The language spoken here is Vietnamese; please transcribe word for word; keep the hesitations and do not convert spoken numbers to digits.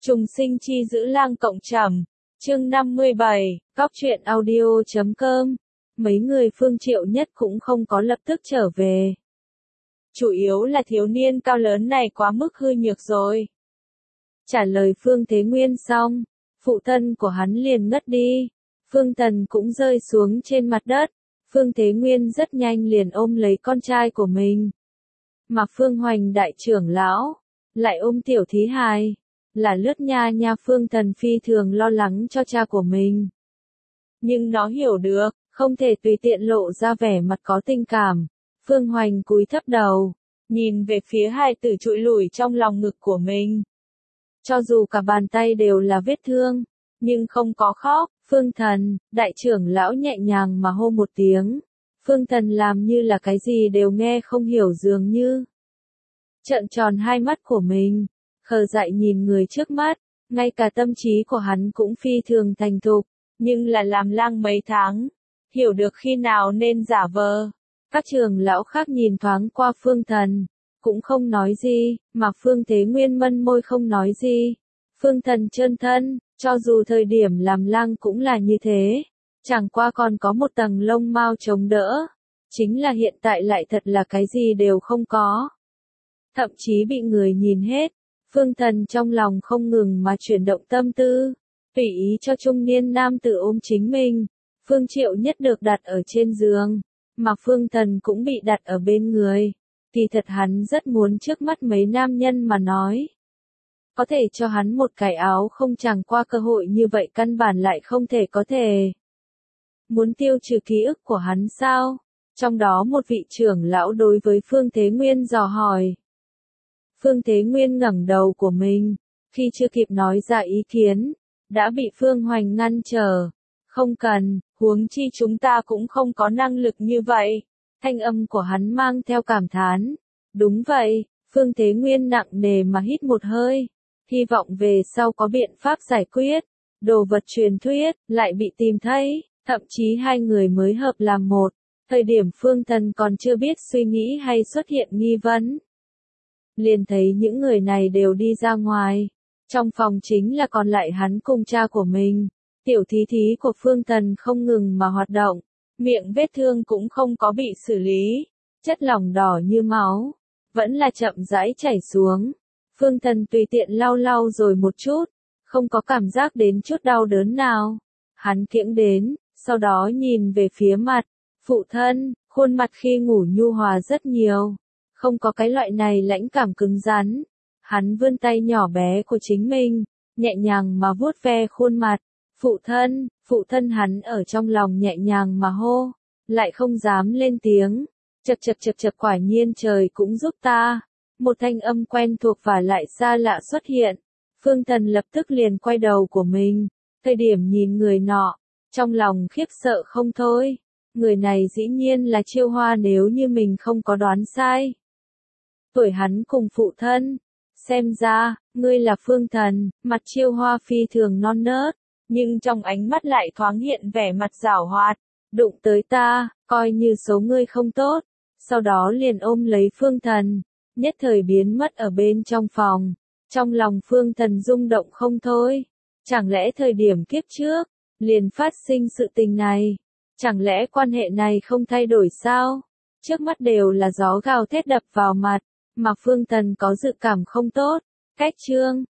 Trùng sinh chi giữ lang cộng trầm, chương năm mươi bảy, góc truyện audio chấm com. Mấy người Phương Triệu Nhất cũng không có lập tức trở về. Chủ yếu là thiếu niên cao lớn này quá mức hư nhược rồi. Trả lời Phương Thế Nguyên xong, phụ thân của hắn liền ngất đi. Phương Tần cũng rơi xuống trên mặt đất. Phương Thế Nguyên rất nhanh liền ôm lấy con trai của mình. Mà Phương Hoành đại trưởng lão lại ôm tiểu thí hài. Là lướt nha nha. Phương Tần phi thường lo lắng cho cha của mình. Nhưng nó hiểu được, không thể tùy tiện lộ ra vẻ mặt có tình cảm. Phương Hoành cúi thấp đầu, nhìn về phía hai tử trụi lủi trong lòng ngực của mình. Cho dù cả bàn tay đều là vết thương, nhưng không có khóc. Phương Thần, đại trưởng lão nhẹ nhàng mà hô một tiếng. Phương Thần làm như là cái gì đều nghe không hiểu dường như. Trợn tròn hai mắt của mình, khờ dại nhìn người trước mắt, ngay cả tâm trí của hắn cũng phi thường thành thục, nhưng là làm lang mấy tháng, hiểu được khi nào nên giả vờ. Các trưởng lão khác nhìn thoáng qua Phương Thần, cũng không nói gì, mà Phương Thế Nguyên mân môi không nói gì. Phương Thần trơn thân, cho dù thời điểm làm lang cũng là như thế, chẳng qua còn có một tầng lông mao chống đỡ, chính là hiện tại lại thật là cái gì đều không có. Thậm chí bị người nhìn hết, Phương Thần trong lòng không ngừng mà chuyển động tâm tư, tùy ý cho trung niên nam tử ôm chính mình. Phương Triệu Nhất được đặt ở trên giường, mà Phương Thần cũng bị đặt ở bên người. Kỳ thật hắn rất muốn trước mắt mấy nam nhân mà nói. Có thể cho hắn một cái áo không, chẳng qua cơ hội như vậy căn bản lại không thể có thể. Muốn tiêu trừ ký ức của hắn sao? Trong đó một vị trưởng lão đối với Phương Thế Nguyên dò hỏi. Phương Thế Nguyên ngẩng đầu của mình, khi chưa kịp nói ra ý kiến, đã bị Phương Hoành ngăn trở. Không cần, huống chi chúng ta cũng không có năng lực như vậy. Thanh âm của hắn mang theo cảm thán. Đúng vậy, Phương Thế Nguyên nặng nề mà hít một hơi. Hy vọng về sau có biện pháp giải quyết. Đồ vật truyền thuyết, lại bị tìm thấy, thậm chí hai người mới hợp làm một. Thời điểm Phương Thần còn chưa biết suy nghĩ hay xuất hiện nghi vấn. Liền thấy những người này đều đi ra ngoài. Trong phòng chính là còn lại hắn cùng cha của mình. Tiểu thí thí của Phương Thần không ngừng mà hoạt động. Miệng vết thương cũng không có bị xử lý. Chất lỏng đỏ như máu, vẫn là chậm rãi chảy xuống. Phương Thần tùy tiện lau lau rồi một chút, không có cảm giác đến chút đau đớn nào. Hắn kiễng đến, sau đó nhìn về phía mặt. Phụ thân, khuôn mặt khi ngủ nhu hòa rất nhiều. Không có cái loại này lãnh cảm cứng rắn. Hắn vươn tay nhỏ bé của chính mình, nhẹ nhàng mà vuốt ve khuôn mặt. Phụ thân, phụ thân hắn ở trong lòng nhẹ nhàng mà hô, lại không dám lên tiếng. Chập chập chập chập, quả nhiên trời cũng giúp ta. Một thanh âm quen thuộc và lại xa lạ xuất hiện. Phương Thần lập tức liền quay đầu của mình. Thời điểm nhìn người nọ, trong lòng khiếp sợ không thôi. Người này dĩ nhiên là Chiêu Hoa nếu như mình không có đoán sai. Tuổi hắn cùng phụ thân. Xem ra, ngươi là Phương Thần. Mặt Chiêu Hoa phi thường non nớt, nhưng trong ánh mắt lại thoáng hiện vẻ mặt giảo hoạt. Đụng tới ta, coi như số ngươi không tốt. Sau đó liền ôm lấy Phương Thần, nhất thời biến mất ở bên trong phòng. Trong lòng Phương Thần rung động không thôi. Chẳng lẽ thời điểm kiếp trước, liền phát sinh sự tình này? Chẳng lẽ quan hệ này không thay đổi sao? Trước mắt đều là gió gào thét đập vào mặt, mà Phương Thần có dự cảm không tốt. Cách chương